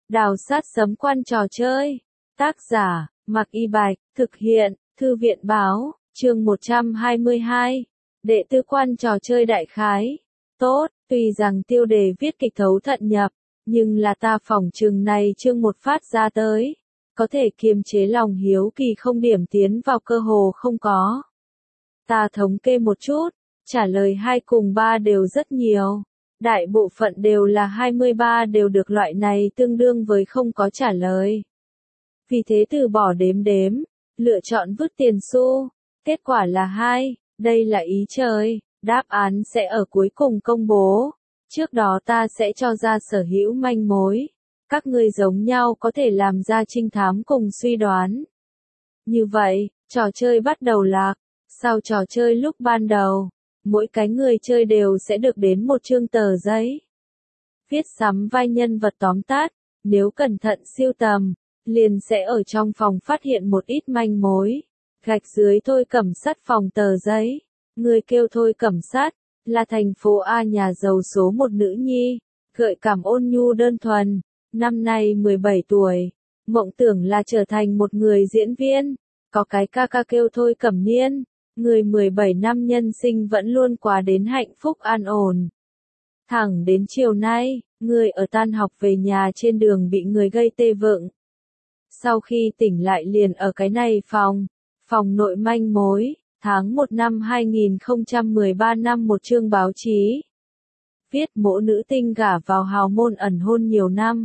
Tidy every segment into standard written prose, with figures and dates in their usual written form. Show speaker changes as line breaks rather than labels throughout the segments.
Đào sát sấm quan trò chơi. Tác giả, Mạc Y Bạch, thực hiện, Thư viện Báo, chương 122. Đệ tư quan trò chơi đại khái. Tốt, tuy rằng tiêu đề viết kịch thấu thận nhập, nhưng là ta phỏng chừng này chương một phát ra tới. Có thể kiềm chế lòng hiếu kỳ không điểm tiến vào cơ hồ không có. Ta thống kê một chút, trả lời 2 cùng 3 đều rất nhiều. Đại bộ phận đều là 23 đều được loại này tương đương với không có trả lời. Vì thế từ bỏ đếm, lựa chọn vứt tiền xu. Kết quả là 2, đây là ý trời, đáp án sẽ ở cuối cùng công bố. Trước đó ta sẽ cho ra sở hữu manh mối. Các ngươi giống nhau có thể làm ra trinh thám cùng suy đoán. Như vậy, trò chơi bắt đầu lạc. Sau trò chơi lúc ban đầu, mỗi cái người chơi đều sẽ được đến một chương tờ giấy. Viết sắm vai nhân vật tóm tắt, nếu cẩn thận siêu tầm, liền sẽ ở trong phòng phát hiện một ít manh mối. Gạch dưới Thôi Cẩm Sắt phòng tờ giấy. Người kêu Thôi Cẩm Sắt, là thành phố A nhà giàu số một nữ nhi, gợi cảm ôn nhu đơn thuần, năm nay 17 tuổi, mộng tưởng là trở thành một người diễn viên, có cái ca ca kêu Thôi Cẩm Niên. Người 17 năm nhân sinh vẫn luôn qua đến hạnh phúc an ổn. Thẳng đến chiều nay, người ở tan học về nhà trên đường bị người gây tê vựng. Sau khi tỉnh lại liền ở cái này phòng nội manh mối, tháng 1 năm 2013 năm một chương báo chí. Viết mỗ nữ tinh gả vào hào môn ẩn hôn nhiều năm.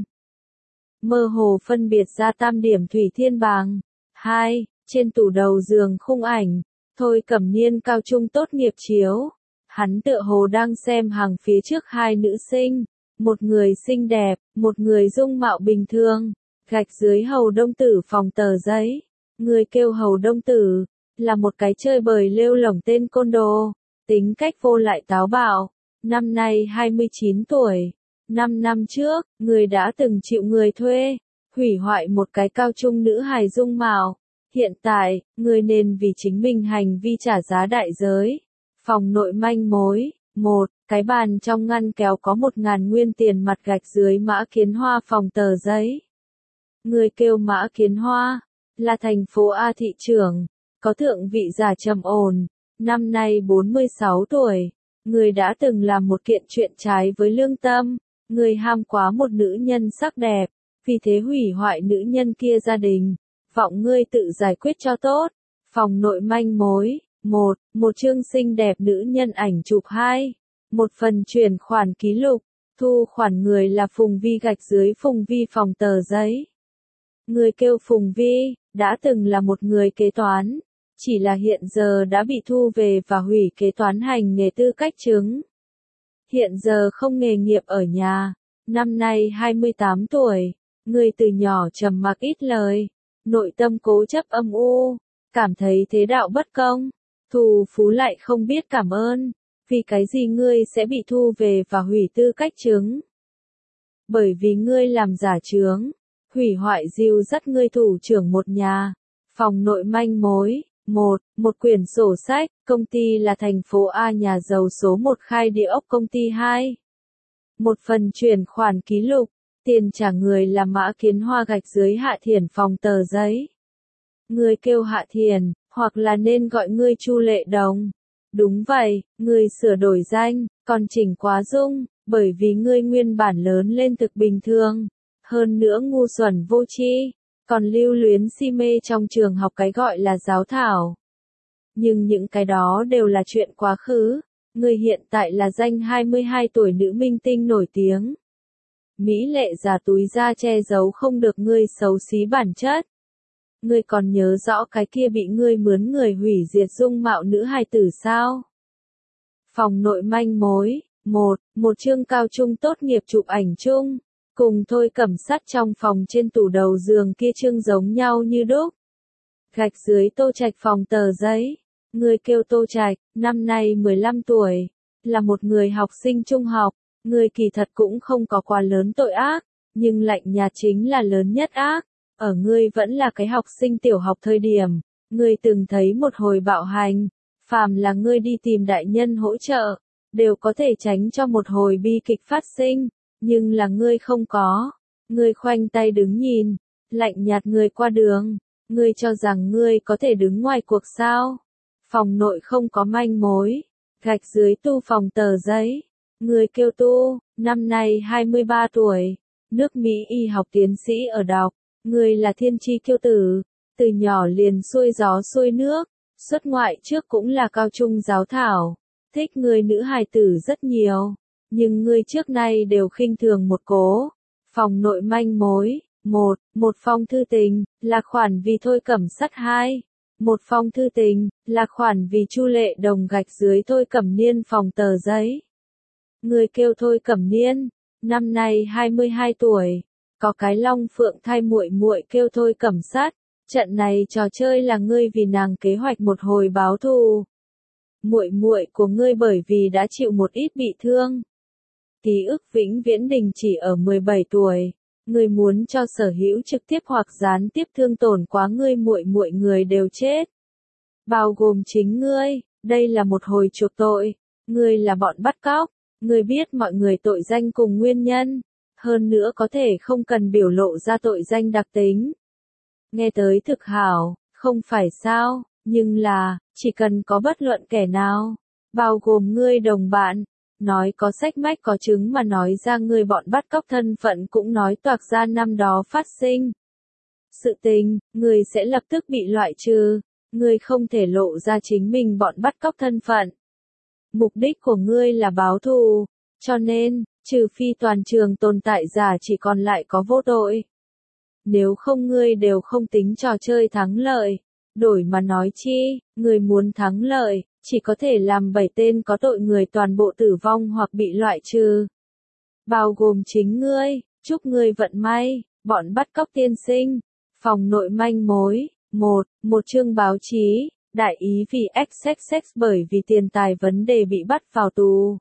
Mơ hồ phân biệt ra tam điểm Thủy Thiên Bàng. 2. Trên tủ đầu giường khung ảnh. Thôi Cẩm Niên cao trung tốt nghiệp chiếu. Hắn tựa hồ đang xem hàng phía trước 2 nữ sinh. Một người xinh đẹp, một người dung mạo bình thường. Gạch dưới Hầu Đông Tử phòng tờ giấy. Người kêu Hầu Đông Tử, là một cái chơi bời lêu lổng tên côn đồ. Tính cách vô lại táo bạo. Năm nay 29 tuổi. 5 năm trước, người đã từng chịu người thuê. Hủy hoại một cái cao trung nữ hài dung mạo. Hiện tại, người nên vì chính mình hành vi trả giá đại giới. Phòng nội manh mối. 1. Cái bàn trong ngăn kéo có 1.000 nguyên tiền mặt gạch dưới Mã Kiến Hoa phòng tờ giấy. Người kêu Mã Kiến Hoa, là thành phố A thị trưởng, có thượng vị giả trầm ổn, năm nay 46 tuổi. Người đã từng làm một kiện chuyện trái với lương tâm. Người ham quá một nữ nhân sắc đẹp, vì thế hủy hoại nữ nhân kia gia đình. Vọng ngươi tự giải quyết cho tốt. Phòng nội manh mối. 1. Một chương xinh đẹp nữ nhân ảnh chụp. 2. Một phần chuyển khoản ký lục. Thu khoản người là Phùng Vi gạch dưới Phùng Vi phòng tờ giấy. Người kêu Phùng Vi, đã từng là một người kế toán. Chỉ là hiện giờ đã bị thu về và hủy kế toán hành nghề tư cách chứng. Hiện giờ không nghề nghiệp ở nhà. Năm nay 28 tuổi. Người từ nhỏ trầm mặc ít lời. Nội tâm cố chấp âm u, cảm thấy thế đạo bất công, thù phú lại không biết cảm ơn, vì cái gì ngươi sẽ bị thu về và hủy tư cách chứng? Bởi vì ngươi làm giả chướng, hủy hoại dìu dắt ngươi thủ trưởng một nhà. Phòng nội manh mối. 1. Một quyển sổ sách, công ty là thành phố A nhà giàu số 1 khai địa ốc công ty 2. Một phần chuyển khoản ký lục. Tiền trả người là Mã Kiến Hoa gạch dưới Hạ Thiển phòng tờ giấy. Người kêu Hạ Thiển, hoặc là nên gọi ngươi Chu Lệ Đồng. Đúng vậy, ngươi sửa đổi danh, còn chỉnh quá dung, bởi vì ngươi nguyên bản lớn lên thực bình thường. Hơn nữa ngu xuẩn vô tri, còn lưu luyến si mê trong trường học cái gọi là giáo thảo. Nhưng những cái đó đều là chuyện quá khứ. Ngươi hiện tại là danh 22 tuổi nữ minh tinh nổi tiếng. Mỹ lệ giả túi da che giấu không được ngươi xấu xí bản chất. Ngươi còn nhớ rõ cái kia bị ngươi mướn người hủy diệt dung mạo nữ hài tử sao? Phòng nội manh mối. 1. Một chương cao trung tốt nghiệp chụp ảnh chung. Cùng Thôi Cẩm Sắt trong phòng trên tủ đầu giường kia chương giống nhau như đúc. Gạch dưới Tô Trạch phòng tờ giấy. Người kêu Tô Trạch, năm nay 15 tuổi. Là một người học sinh trung học. Người kỳ thật cũng không có quá lớn tội ác, nhưng lạnh nhạt chính là lớn nhất ác. Ở ngươi vẫn là cái học sinh tiểu học thời điểm, ngươi từng thấy một hồi bạo hành, phàm là ngươi đi tìm đại nhân hỗ trợ, đều có thể tránh cho một hồi bi kịch phát sinh, nhưng là ngươi không có. Ngươi khoanh tay đứng nhìn, lạnh nhạt người qua đường, ngươi cho rằng ngươi có thể đứng ngoài cuộc sao? Phòng nội không có manh mối, gạch dưới tu phòng tờ giấy. Người kêu tu, năm nay 23 tuổi, nước Mỹ y học tiến sĩ ở đọc, người là thiên tri kiêu tử, từ nhỏ liền xuôi gió xuôi nước, xuất ngoại trước cũng là cao trung giáo thảo, thích người nữ hài tử rất nhiều, nhưng người trước nay đều khinh thường một cố. Phòng nội manh mối, một phong thư tình, là khoản vì Thôi Cẩm Sắt. 2. Một phong thư tình, là khoản vì Chu Lệ Đồng gạch dưới Thôi Cẩm Niên phòng tờ giấy. Người kêu Thôi Cẩm Niên, năm nay 22 tuổi, có cái long phượng thai muội muội kêu Thôi Cẩm Sắt, trận này trò chơi là ngươi vì nàng kế hoạch một hồi báo thù. Muội muội của ngươi bởi vì đã chịu một ít bị thương, ký ức vĩnh viễn đình chỉ ở 17 tuổi, ngươi muốn cho sở hữu trực tiếp hoặc gián tiếp thương tổn quá ngươi muội muội người đều chết, bao gồm chính ngươi, đây là một hồi chuộc tội, ngươi là bọn bắt cóc. Ngươi biết mọi người tội danh cùng nguyên nhân, hơn nữa có thể không cần biểu lộ ra tội danh đặc tính. Nghe tới thực hảo, không phải sao, nhưng là, chỉ cần có bất luận kẻ nào, bao gồm ngươi đồng bạn, nói có sách mách có chứng mà nói ra ngươi bọn bắt cóc thân phận cũng nói toạc ra năm đó phát sinh. Sự tình, ngươi sẽ lập tức bị loại trừ, ngươi không thể lộ ra chính mình bọn bắt cóc thân phận. Mục đích của ngươi là báo thù, cho nên, trừ phi toàn trường tồn tại giả chỉ còn lại có vô tội. Nếu không ngươi đều không tính trò chơi thắng lợi, đổi mà nói chi, ngươi muốn thắng lợi, chỉ có thể làm 7 tên có tội người toàn bộ tử vong hoặc bị loại trừ. Bao gồm chính ngươi, chúc ngươi vận may, bọn bắt cóc tiên sinh, phòng nội manh mối, một chương báo chí. Đại ý vì XXX bởi vì tiền tài vấn đề bị bắt vào tù.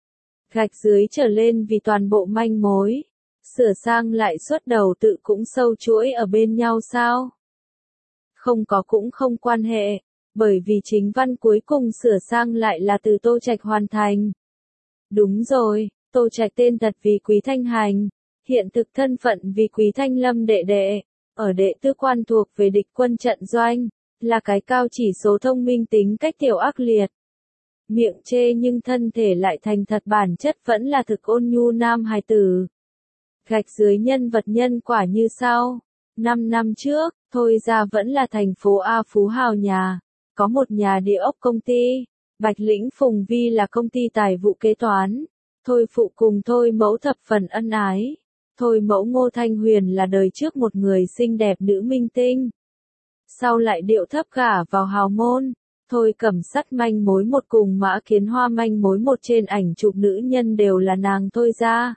Gạch dưới trở lên vì toàn bộ manh mối. Sửa sang lại suốt đầu tự cũng sâu chuỗi ở bên nhau sao? Không có cũng không quan hệ, bởi vì chính văn cuối cùng sửa sang lại là từ Tô Trạch hoàn thành. Đúng rồi, Tô Trạch tên thật vì Quý Thanh Hành, hiện thực thân phận vì Quý Thanh Lâm đệ đệ, ở đệ tư quan thuộc về địch quân trận doanh. Là cái cao chỉ số thông minh tính cách tiểu ác liệt. Miệng chê nhưng thân thể lại thành thật bản chất vẫn là thực ôn nhu nam hài tử. Gạch dưới nhân vật nhân quả như sau. 5 năm trước, Thôi ra vẫn là thành phố A phú hào nhà. Có một nhà địa ốc công ty. Bạch Lĩnh Phùng Vi là công ty tài vụ kế toán. Thôi phụ cùng Thôi mẫu thập phần ân ái. Thôi mẫu Ngô Thanh Huyền là đời trước một người xinh đẹp nữ minh tinh. Sau lại điệu thấp gả vào hào môn, Thôi Cẩm Sắt manh mối một cùng Mã Kiến Hoa manh mối một trên ảnh chụp nữ nhân đều là nàng Thôi ra.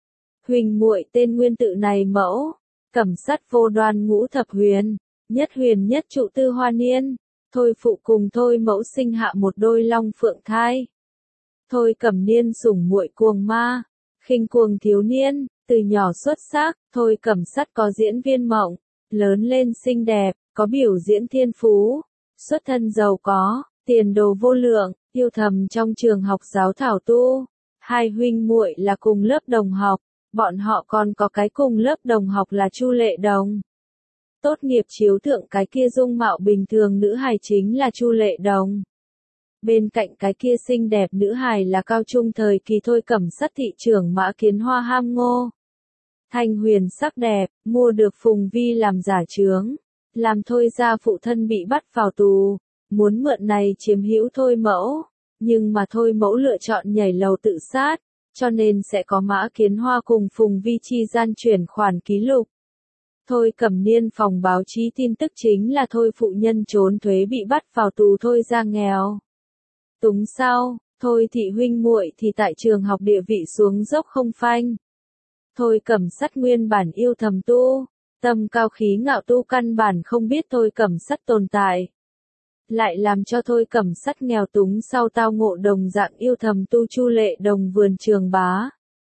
Huỳnh muội tên nguyên tự này mẫu, Cẩm Sắt vô đoan ngũ thập huyền, nhất huyền nhất trụ tư hoa niên, Thôi phụ cùng Thôi mẫu sinh hạ một đôi long phượng thai. Thôi Cẩm Niên sủng muội cuồng ma, khinh cuồng thiếu niên, từ nhỏ xuất sắc, Thôi Cẩm Sắt có diễn viên mộng, lớn lên xinh đẹp. Có biểu diễn thiên phú, xuất thân giàu có, tiền đồ vô lượng, yêu thầm trong trường học giáo thảo tu. Hai huynh muội là cùng lớp đồng học, bọn họ còn có cái cùng lớp đồng học là Chu Lệ Đồng. Tốt nghiệp chiếu thượng cái kia dung mạo bình thường nữ hài chính là Chu Lệ Đồng. Bên cạnh cái kia xinh đẹp nữ hài là cao trung thời kỳ Thôi Cẩm Sắt thị trưởng Mã Kiến Hoa ham ngô. Thanh Huyền sắc đẹp, mua được Phùng Vi làm giả chướng. Làm Thôi ra phụ thân bị bắt vào tù, muốn mượn này chiếm hữu Thôi mẫu, nhưng mà Thôi mẫu lựa chọn nhảy lầu tự sát, cho nên sẽ có Mã Kiến Hoa cùng Phùng Vi chi gian chuyển khoản ký lục. Thôi Cẩm Niên phòng báo chí tin tức chính là Thôi phụ nhân trốn thuế bị bắt vào tù Thôi ra nghèo. Túng sau, Thôi thị huynh muội thì tại trường học địa vị xuống dốc không phanh. Thôi Cẩm Sắt nguyên bản yêu thầm tu. Tâm cao khí ngạo tu căn bản không biết Thôi Cẩm Sắt tồn tại. Lại làm cho Thôi Cẩm Sắt nghèo túng sau tao ngộ đồng dạng yêu thầm tu Chu Lệ Đồng vườn trường bá.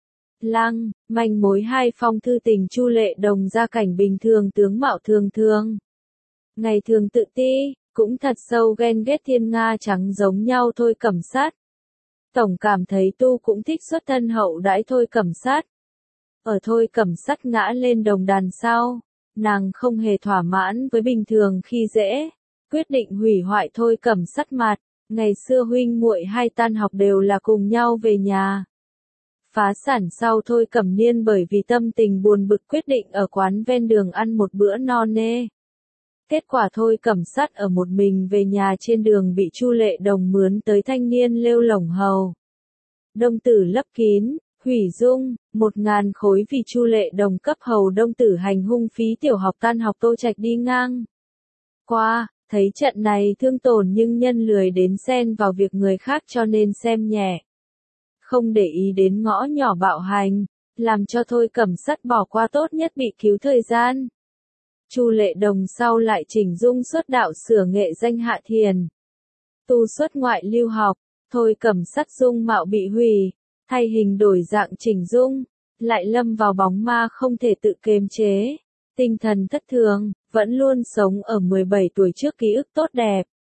Lăng, manh mối 2 phong thư tình Chu Lệ Đồng gia cảnh bình thường tướng mạo thường thường. Ngày thường tự ti, cũng thật sâu ghen ghét thiên nga trắng giống nhau Thôi Cẩm Sắt. Tổng cảm thấy tu cũng thích xuất thân hậu đãi Thôi Cẩm Sắt. Ở Thôi Cẩm Sắt ngã lên đồng đàn sau, nàng không hề thỏa mãn với bình thường khi dễ, quyết định hủy hoại Thôi Cẩm Sắt mặt. Ngày xưa huynh muội hai tan học đều là cùng nhau về nhà. Phá sản sau Thôi Cẩm Niên bởi vì tâm tình buồn bực quyết định ở quán ven đường ăn một bữa no nê. Kết quả Thôi Cẩm Sắt ở một mình về nhà trên đường bị Chu Lệ Đồng mướn tới thanh niên lêu lổng hầu. Đông Tử lấp kín, hủy dung, 1.000 khối vì Chu Lệ Đồng cấp hầu Đông Tử hành hung phí tiểu học tan học Tô Trạch đi ngang qua, thấy trận này thương tổn nhưng nhân lười đến xen vào việc người khác cho nên xem nhẹ. Không để ý đến ngõ nhỏ bạo hành, làm cho Thôi Cẩm Sắt bỏ qua tốt nhất bị cứu thời gian. Chu Lệ Đồng sau lại chỉnh dung xuất đạo sửa nghệ danh Hạ Thiền. Tu xuất ngoại lưu học, Thôi Cẩm Sắt dung mạo bị hủy, thay hình đổi dạng chỉnh dung, lại lâm vào bóng ma không thể tự kiềm chế, tinh thần thất thường, vẫn luôn sống ở 17 tuổi trước ký ức tốt đẹp.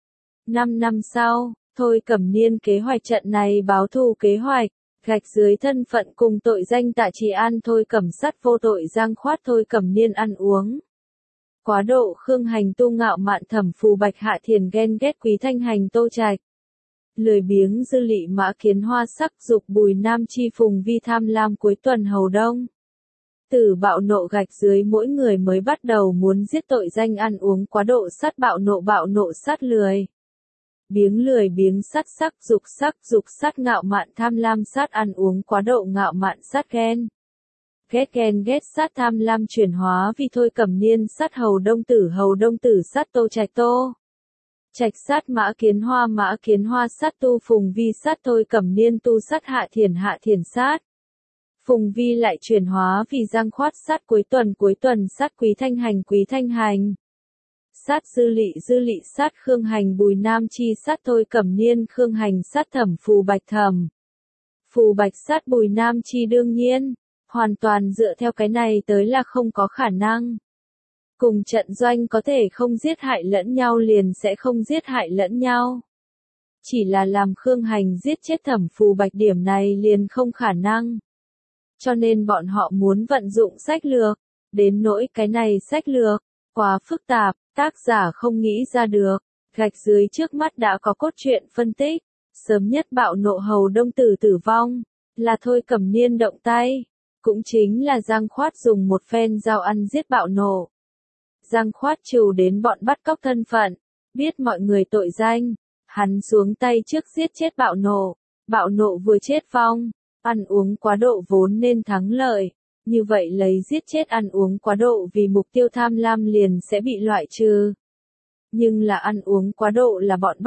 5 năm sau, Thôi Cẩm Niên kế hoạch trận này báo thù kế hoạch, gạch dưới thân phận cùng tội danh Tạ Trì An Thôi Cẩm Sắt vô tội giang khoát Thôi Cẩm Niên ăn uống. Quá độ Khương Hành tu ngạo mạn Thẩm Phù Bạch Hạ Thiền ghen ghét Quý Thanh Hành Tô Trạch. Lười biếng Dư Lị Mã Kiến Hoa sắc dục Bùi Nam Chi Phùng Vi tham lam cuối tuần hầu đông. Tử bạo nộ gạch dưới mỗi người mới bắt đầu muốn giết tội danh ăn uống quá độ sát bạo nộ sát lười. Lười biếng sát dục sát ngạo mạn tham lam sát ăn uống quá độ ngạo mạn sát ghen. Ghen ghét sát tham lam chuyển hóa vì Thôi Cẩm Niên sát hầu đông tử sát Tô Trạch Trạch sát Mã Kiến Hoa sát tu Phùng Vi sát Thôi Cẩm Niên tu sát Hạ Thiền sát. Phùng Vi lại chuyển hóa vì giang khoát sát cuối tuần sát Quý Thanh Hành. Sát Dư Lị sát Khương Hành Bùi Nam Chi sát Thôi Cẩm Niên Khương Hành sát Thẩm Phù Bạch Phù Bạch sát Bùi Nam Chi đương nhiên, hoàn toàn dựa theo cái này tới là không có khả năng. Cùng trận doanh có thể không giết hại lẫn nhau liền sẽ không giết hại lẫn nhau. Chỉ là làm Khương Hành giết chết Thẩm Phù Bạch điểm này liền không khả năng. Cho nên bọn họ muốn vận dụng sách lược, đến nỗi cái này sách lược, quá phức tạp, tác giả không nghĩ ra được, gạch dưới trước mắt đã có cốt truyện phân tích, sớm nhất bạo nộ hầu đông tử tử vong, là Thôi Cẩm Niên động tay, cũng chính là Giang Khoát dùng một phen dao ăn giết bạo nộ. Giang Khoát trừ đến bọn bắt cóc thân phận, biết mọi người tội danh, hắn xuống tay trước giết chết bạo nộ vừa chết vong, ăn uống quá độ vốn nên thắng lợi, như vậy lấy giết chết ăn uống quá độ vì mục tiêu tham lam liền sẽ bị loại trừ. Nhưng là ăn uống quá độ là bọn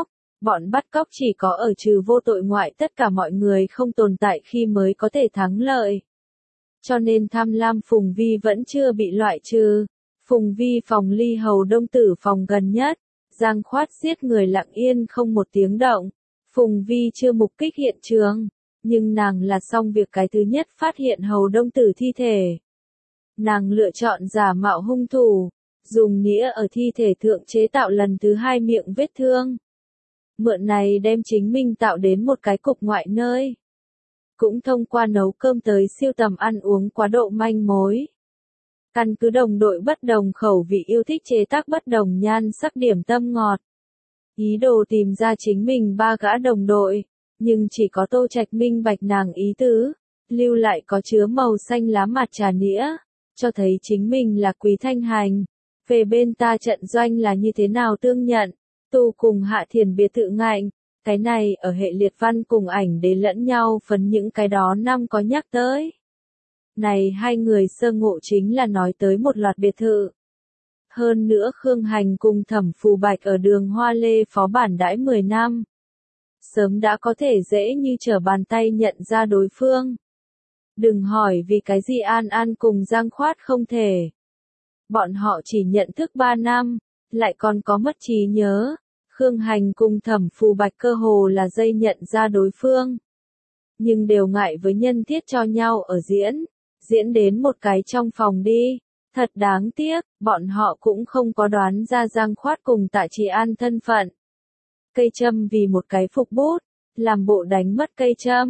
bắt cóc chỉ có ở trừ vô tội ngoại tất cả mọi người không tồn tại khi mới có thể thắng lợi. Cho nên tham lam Phùng Vi vẫn chưa bị loại trừ. Phùng Vi phòng ly hầu đông tử phòng gần nhất, Giang Khoát giết người lặng yên không một tiếng động. Phùng Vi chưa mục kích hiện trường, nhưng nàng là xong việc cái thứ nhất phát hiện hầu đông tử thi thể. Nàng lựa chọn giả mạo hung thủ, dùng nĩa ở thi thể thượng chế tạo lần thứ 2 miệng vết thương. Mượn này đem chính mình tạo đến một cái cục ngoại nơi. Cũng thông qua nấu cơm tới siêu tầm ăn uống quá độ manh mối. Căn cứ đồng đội bất đồng khẩu vị yêu thích chế tác bất đồng nhan sắc điểm tâm ngọt. Ý đồ tìm ra chính mình 3 gã đồng đội, nhưng chỉ có Tô Trạch minh bạch nàng ý tứ, lưu lại có chứa màu xanh lá mặt trà nĩa, cho thấy chính mình là Quý Thanh Hành. Về bên ta trận doanh là như thế nào tương nhận, tu cùng Hạ Thiền biệt thự ngạnh, cái này ở hệ liệt văn cùng ảnh để lẫn nhau phấn những cái đó năm có nhắc tới. Này hai người sơ ngộ chính là nói tới một loạt biệt thự. Hơn nữa Khương Hành cùng Thẩm Phù Bạch ở đường Hoa Lê phó bản đãi 10 năm. Sớm đã có thể dễ như trở bàn tay nhận ra đối phương. Đừng hỏi vì cái gì An cùng Giang Khoát không thể. Bọn họ chỉ nhận thức 3 năm, lại còn có mất trí nhớ. Khương Hành cùng Thẩm Phù Bạch cơ hồ là dây nhận ra đối phương. Nhưng đều ngại với nhân thiết cho nhau ở diễn đến một cái trong phòng đi. Thật đáng tiếc, bọn họ cũng không có đoán ra Giang Khoát cùng Tạ Trì An thân phận. Cây châm vì một cái phục bút, làm bộ đánh mất cây châm.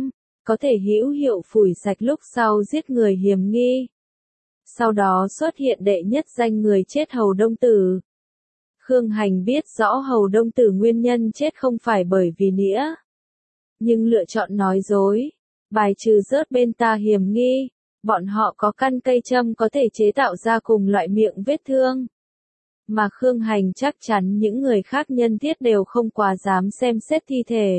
có thể hữu hiệu phủi sạch lúc sau giết người hiểm nghi. Sau đó xuất hiện đệ nhất danh người chết Hầu Đông Tử. Khương Hành biết rõ Hầu Đông Tử nguyên nhân chết không phải bởi vì nĩa, nhưng lựa chọn nói dối, bài trừ rớt bên ta hiểm nghi. Bọn họ có căn cây châm có thể chế tạo ra cùng loại miệng vết thương. Mà Khương Hành chắc chắn những người khác nhân thiết đều không quá dám xem xét thi thể.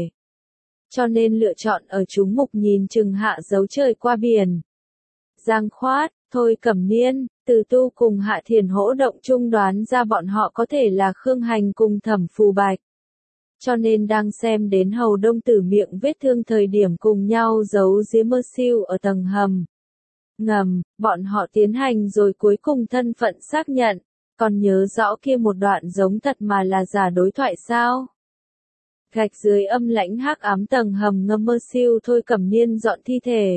Cho nên lựa chọn ở chúng mục nhìn chừng hạ dấu trời qua biển. Giang Khoát, Thôi Cẩm Niên, Từ Tu cùng Hạ Thiền hỗ động chung đoán ra bọn họ có thể là Khương Hành cùng Thẩm Phù Bạch. Cho nên đang xem đến Hầu Đông Tử miệng vết thương thời điểm cùng nhau giấu giếm mơ siêu ở tầng hầm ngầm, bọn họ tiến hành rồi cuối cùng thân phận xác nhận, còn nhớ rõ kia một đoạn giống thật mà là giả đối thoại sao? Gạch dưới âm lãnh hắc ám tầng hầm ngầm mơ siêu Thôi Cẩm Niên dọn thi thể.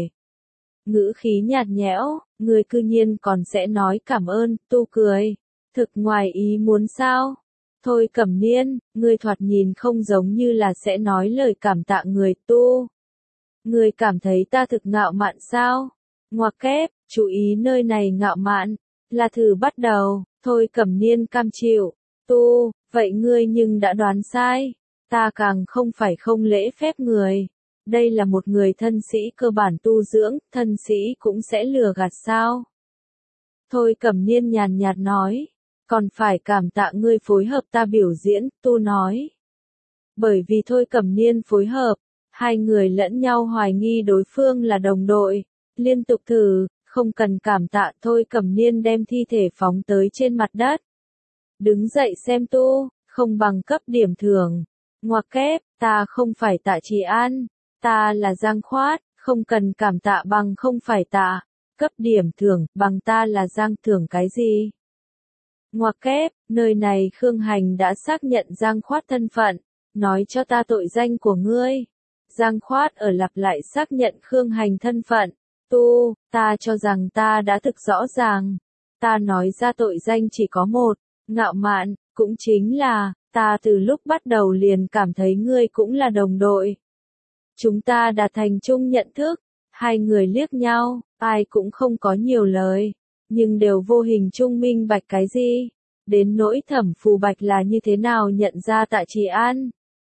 Ngữ khí nhạt nhẽo, người cư nhiên còn sẽ nói cảm ơn, Tu cười. Thực ngoài ý muốn sao? Thôi Cẩm Niên, người thoạt nhìn không giống như là sẽ nói lời cảm tạ người Tu. Người cảm thấy ta thực ngạo mạn sao? Ngoặc kép, chú ý nơi này ngạo mạn, là thử bắt đầu, Thôi Cẩm Niên cam chịu. Tu, vậy ngươi nhưng đã đoán sai. Ta càng không phải không lễ phép người. Đây là một người thân sĩ cơ bản tu dưỡng, thân sĩ cũng sẽ lừa gạt sao? Thôi Cẩm Niên nhàn nhạt nói. Còn phải cảm tạ ngươi phối hợp ta biểu diễn, Tu nói. Bởi vì Thôi Cẩm Niên phối hợp, hai người lẫn nhau hoài nghi đối phương là đồng đội. Liên tục thử, không cần cảm tạ. Thôi Cẩm Niên đem thi thể phóng tới trên mặt đất. Đứng dậy xem Tu, không bằng cấp điểm thưởng. Ngoặc kép, ta không phải Tạ Trì An, ta là Giang Khoát, không cần cảm tạ bằng không phải tạ. Cấp điểm thưởng, bằng ta là Giang thưởng cái gì? Ngoặc kép, nơi này Khương Hành đã xác nhận Giang Khoát thân phận, nói cho ta tội danh của ngươi. Giang Khoát ở lặp lại xác nhận Khương Hành thân phận. Tu, ta cho rằng ta đã thực rõ ràng. Ta nói ra tội danh chỉ có một, ngạo mạn, cũng chính là, ta từ lúc bắt đầu liền cảm thấy ngươi cũng là đồng đội. Chúng ta đã thành chung nhận thức, hai người liếc nhau, ai cũng không có nhiều lời, nhưng đều vô hình chung minh bạch cái gì. Đến nỗi Thẩm Phù Bạch là như thế nào nhận ra Tạ Trì An.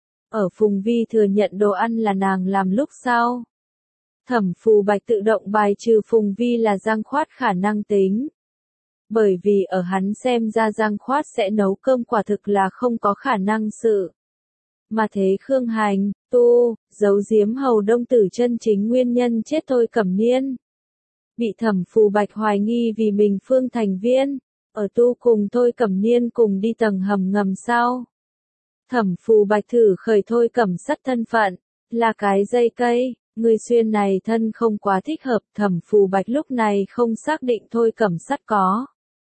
Ở Phùng Vi thừa nhận đồ ăn là nàng làm lúc sau. Thẩm Phù Bạch tự động bài trừ Phùng Vi là Giang Khoát khả năng tính. Bởi vì ở hắn xem ra Giang Khoát sẽ nấu cơm quả thực là không có khả năng sự. Mà thế Khương Hành, Tu, giấu giếm Hầu Đông Tử chân chính nguyên nhân chết Thôi Cẩm Niên. Bị Thẩm Phù Bạch hoài nghi vì mình phương thành viên, ở Tu cùng Thôi Cẩm Niên cùng đi tầng hầm ngầm sau. Thẩm Phù Bạch thử khởi Thôi Cẩm Sắt thân phận, là cái dây cây. Người xuyên này thân không quá thích hợp. Thẩm Phù Bạch lúc này không xác định Thôi Cẩm Sắt có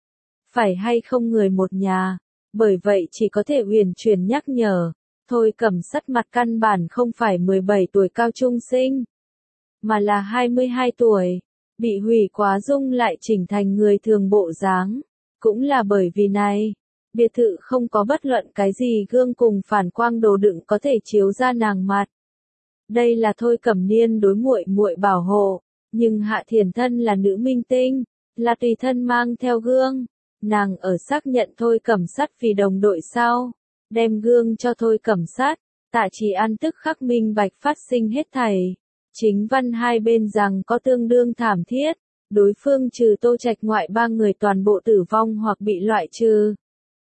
phải hay không người một nhà, bởi vậy chỉ có thể huyền truyền nhắc nhở. Thôi Cẩm Sắt mặt căn bản không phải 17 tuổi cao trung sinh, mà là 22 tuổi, bị hủy quá dung lại chỉnh thành người thường bộ dáng. Cũng là bởi vì này, biệt thự không có bất luận cái gì gương cùng phản quang đồ đựng có thể chiếu ra nàng mặt. Đây là Thôi Cẩm Niên đối muội muội bảo hộ, nhưng Hạ Thiền thân là nữ minh tinh, là tùy thân mang theo gương. Nàng ở xác nhận Thôi Cẩm Sắt vì đồng đội sau, đem gương cho Thôi Cẩm Sắt. Tạ Trì An tức khắc minh bạch phát sinh hết thảy. Chính văn hai bên rằng có tương đương thảm thiết, đối phương trừ Tô Trạch ngoại ba người toàn bộ tử vong hoặc bị loại trừ.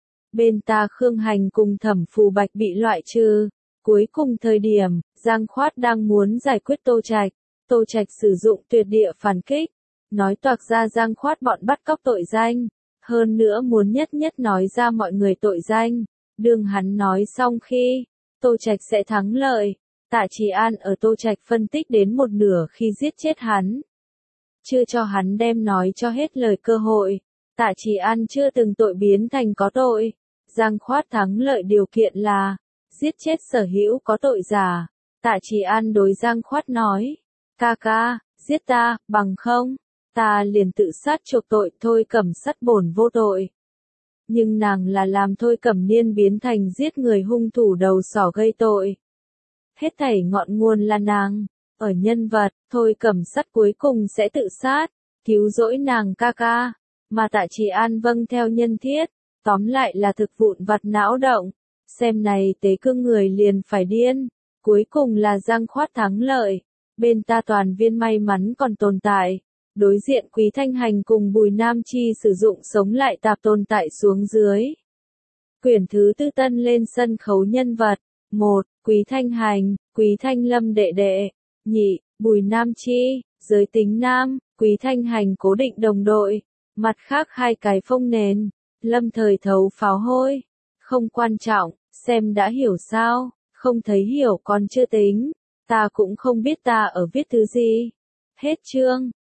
Bên ta Khương Hành cùng Thẩm Phù Bạch bị loại trừ. Cuối cùng thời điểm, Giang Khoát đang muốn giải quyết Tô Trạch. Tô Trạch sử dụng tuyệt địa phản kích, nói toạc ra Giang Khoát bọn bắt cóc tội danh. Hơn nữa muốn nhất nhất nói ra mọi người tội danh. Đương hắn nói xong khi Tô Trạch sẽ thắng lợi, Tạ Trì An ở Tô Trạch phân tích đến một nửa khi giết chết hắn. Chưa cho hắn đem nói cho hết lời cơ hội. Tạ Trì An chưa từng tội biến thành có tội. Giang Khoát thắng lợi điều kiện là giết chết sở hữu có tội giả. Tạ Trì An đối Giang Khoát nói, ca ca, giết ta, bằng không, ta liền tự sát chuộc tội. Thôi Cẩm Sắt bổn vô tội. Nhưng nàng là làm Thôi Cẩm Niên biến thành giết người hung thủ đầu sỏ gây tội. Hết thảy ngọn nguồn là nàng. Ở nhân vật, Thôi Cẩm Sắt cuối cùng sẽ tự sát, cứu rỗi nàng ca ca, mà Tạ Trì An vâng theo nhân thiết, tóm lại là thực vụn vặt não động. Xem này tế cương người liền phải điên, cuối cùng là giang khoát thắng lợi, bên ta toàn viên may mắn còn tồn tại. Đối diện Quý Thanh Hành cùng Bùi Nam Chi sử dụng sống lại tạp tồn tại xuống dưới. Quyển thứ tư tân lên sân khấu nhân vật. 1. Quý Thanh Hành, Quý Thanh Lâm đệ đệ. Nhị. Bùi Nam Chi, giới tính nam, Quý Thanh Hành cố định đồng đội. Mặt khác hai cái phông nền, Lâm thời thấu pháo hôi. Không quan trọng, xem đã hiểu sao, không thấy hiểu còn chưa tính. Ta cũng không biết ta ở viết thứ gì. Hết chương.